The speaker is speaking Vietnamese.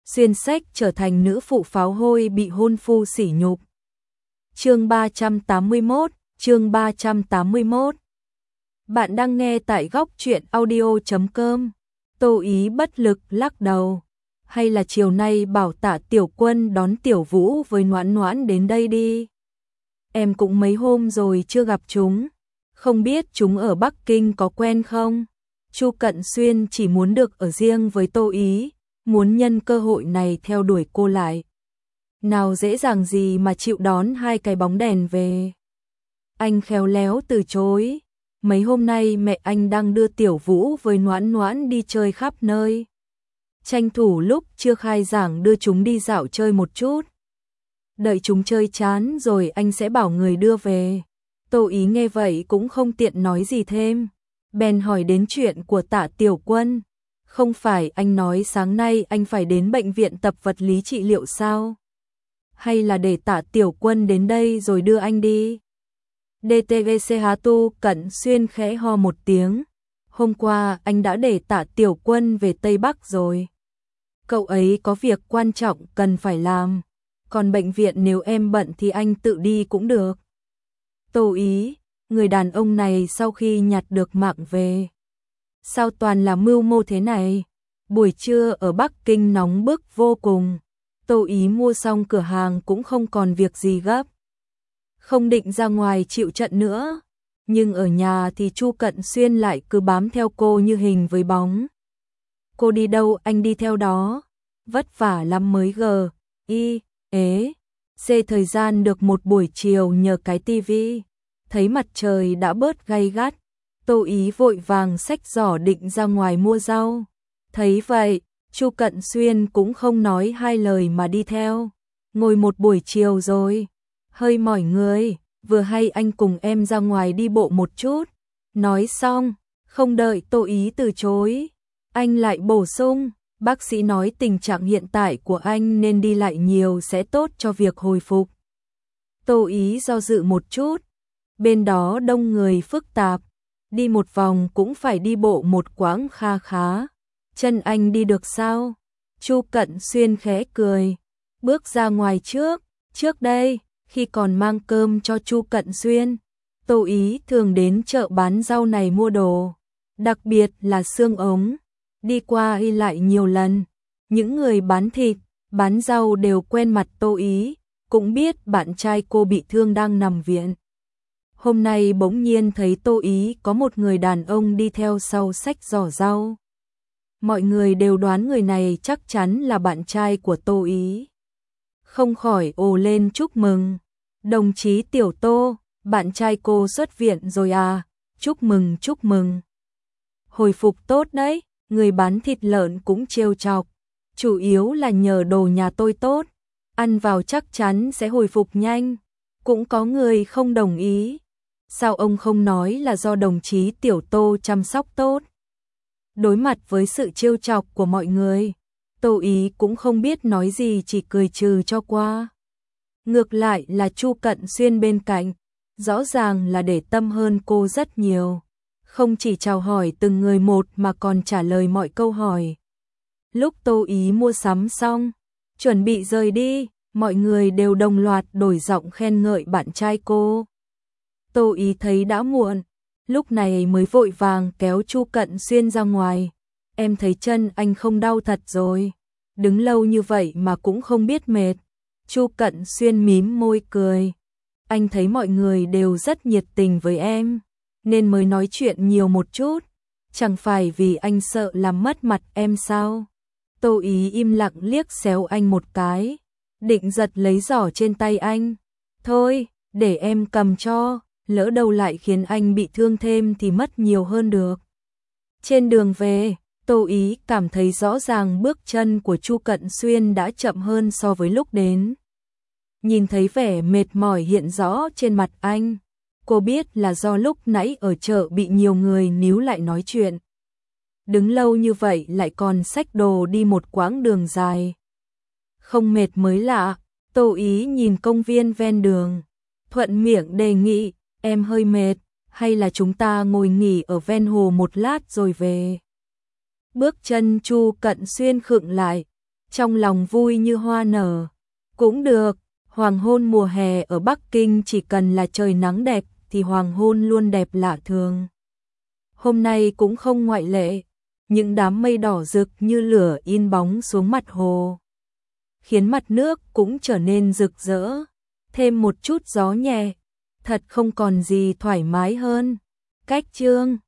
xuyên sách trở thành nữ phụ pháo hôi bị hôn phu sỉ nhục. Chương 381. Bạn đang nghe tại góc truyện audio.com. Tô Ý bất lực lắc đầu. Hay là chiều nay bảo Tạ Tiểu Quân đón Tiểu Vũ với Noãn Noãn đến đây đi. Em cũng mấy hôm rồi chưa gặp chúng. Không biết chúng ở Bắc Kinh có quen không? Chu Cận Xuyên chỉ muốn được ở riêng với Tô Ý, muốn nhân cơ hội này theo đuổi cô lại. Nào dễ dàng gì mà chịu đón hai cái bóng đèn về. Anh khéo léo từ chối. Mấy hôm nay mẹ anh đang đưa Tiểu Vũ với Noãn Noãn đi chơi khắp nơi. Tranh thủ lúc chưa khai giảng đưa chúng đi dạo chơi một chút. Đợi chúng chơi chán rồi anh sẽ bảo người đưa về. Tô Ý nghe vậy cũng không tiện nói gì thêm. Bèn hỏi đến chuyện của Tạ Tiểu Quân. Không phải anh nói sáng nay anh phải đến bệnh viện tập vật lý trị liệu sao? Hay là để Tạ Tiểu Quân đến đây rồi đưa anh đi? DTVC Tu Cận Xuyên khẽ ho một tiếng. Hôm qua anh đã để Tạ Tiểu Quân về Tây Bắc rồi. Cậu ấy có việc quan trọng cần phải làm. Còn bệnh viện nếu em bận thì anh tự đi cũng được. Tô Ý, người đàn ông này sau khi nhặt được mạng về. Sao toàn là mưu mô thế này? Buổi trưa ở Bắc Kinh nóng bức vô cùng. Tô Ý mua xong cửa hàng cũng không còn việc gì gấp. Không định ra ngoài chịu trận nữa. Nhưng ở nhà thì Chu Cận Xuyên lại cứ bám theo cô như hình với bóng. Cô đi đâu anh đi theo đó. Vất vả lắm mới thời gian được một buổi chiều nhờ cái tivi. Thấy mặt trời đã bớt gay gắt. Tô Ý vội vàng xách giỏ định ra ngoài mua rau. Thấy vậy, Chu Cận Xuyên cũng không nói hai lời mà đi theo. Ngồi một buổi chiều rồi. Hơi mỏi người, vừa hay anh cùng em ra ngoài đi bộ một chút. Nói xong, không đợi Tô Ý từ chối. Anh lại bổ sung, bác sĩ nói tình trạng hiện tại của anh nên đi lại nhiều sẽ tốt cho việc hồi phục. Tô Ý do dự một chút. Bên đó đông người phức tạp. Đi một vòng cũng phải đi bộ một quãng kha khá. Chân anh đi được sao? Chu Cận Xuyên khẽ cười. Bước ra ngoài trước. Trước đây, khi còn mang cơm cho Chu Cận Xuyên, Tô Ý thường đến chợ bán rau này mua đồ. Đặc biệt là xương ống. Đi qua đi lại nhiều lần. Những người bán thịt, bán rau đều quen mặt Tô Ý. Cũng biết bạn trai cô bị thương đang nằm viện. Hôm nay bỗng nhiên thấy Tô Ý có một người đàn ông đi theo sau xách giỏ rau. Mọi người đều đoán người này chắc chắn là bạn trai của Tô Ý. Không khỏi ồ lên chúc mừng. Đồng chí Tiểu Tô, bạn trai cô xuất viện rồi à? Chúc mừng, chúc mừng. Hồi phục tốt đấy, người bán thịt lợn cũng trêu chọc. Chủ yếu là nhờ đồ nhà tôi tốt, ăn vào chắc chắn sẽ hồi phục nhanh. Cũng có người không đồng ý. Sao ông không nói là do đồng chí Tiểu Tô chăm sóc tốt? Đối mặt với sự trêu chọc của mọi người, Tô Ý cũng không biết nói gì, chỉ cười trừ cho qua. Ngược lại là Chu Cận Xuyên bên cạnh, rõ ràng là để tâm hơn cô rất nhiều. Không chỉ chào hỏi từng người một mà còn trả lời mọi câu hỏi. Lúc Tô Ý mua sắm xong, chuẩn bị rời đi, mọi người đều đồng loạt đổi giọng khen ngợi bạn trai cô. Tô Ý thấy đã muộn, lúc này mới vội vàng kéo Chu Cận Xuyên ra ngoài. Em thấy chân anh không đau thật rồi, đứng lâu như vậy mà cũng không biết mệt. Chu Cận Xuyên mím môi cười. Anh thấy mọi người đều rất nhiệt tình với em, nên mới nói chuyện nhiều một chút. Chẳng phải vì anh sợ làm mất mặt em sao? Tô Ý im lặng liếc xéo anh một cái, định giật lấy giỏ trên tay anh. Thôi, để em cầm cho, lỡ đâu lại khiến anh bị thương thêm thì mất nhiều hơn được. Trên đường về, Tô Ý cảm thấy rõ ràng bước chân của Chu Cận Xuyên đã chậm hơn so với lúc đến. Nhìn thấy vẻ mệt mỏi hiện rõ trên mặt anh, cô biết là do lúc nãy ở chợ bị nhiều người níu lại nói chuyện. Đứng lâu như vậy lại còn xách đồ đi một quãng đường dài. Không mệt mới lạ. Tô Ý nhìn công viên ven đường, thuận miệng đề nghị, em hơi mệt, hay là chúng ta ngồi nghỉ ở ven hồ một lát rồi về. Bước chân Chu Cận Xuyên khựng lại, trong lòng vui như hoa nở. Cũng được, hoàng hôn mùa hè ở Bắc Kinh chỉ cần là trời nắng đẹp thì hoàng hôn luôn đẹp lạ thường. Hôm nay cũng không ngoại lệ, những đám mây đỏ rực như lửa in bóng xuống mặt hồ, khiến mặt nước cũng trở nên rực rỡ, thêm một chút gió nhẹ, thật không còn gì thoải mái hơn. Cách chương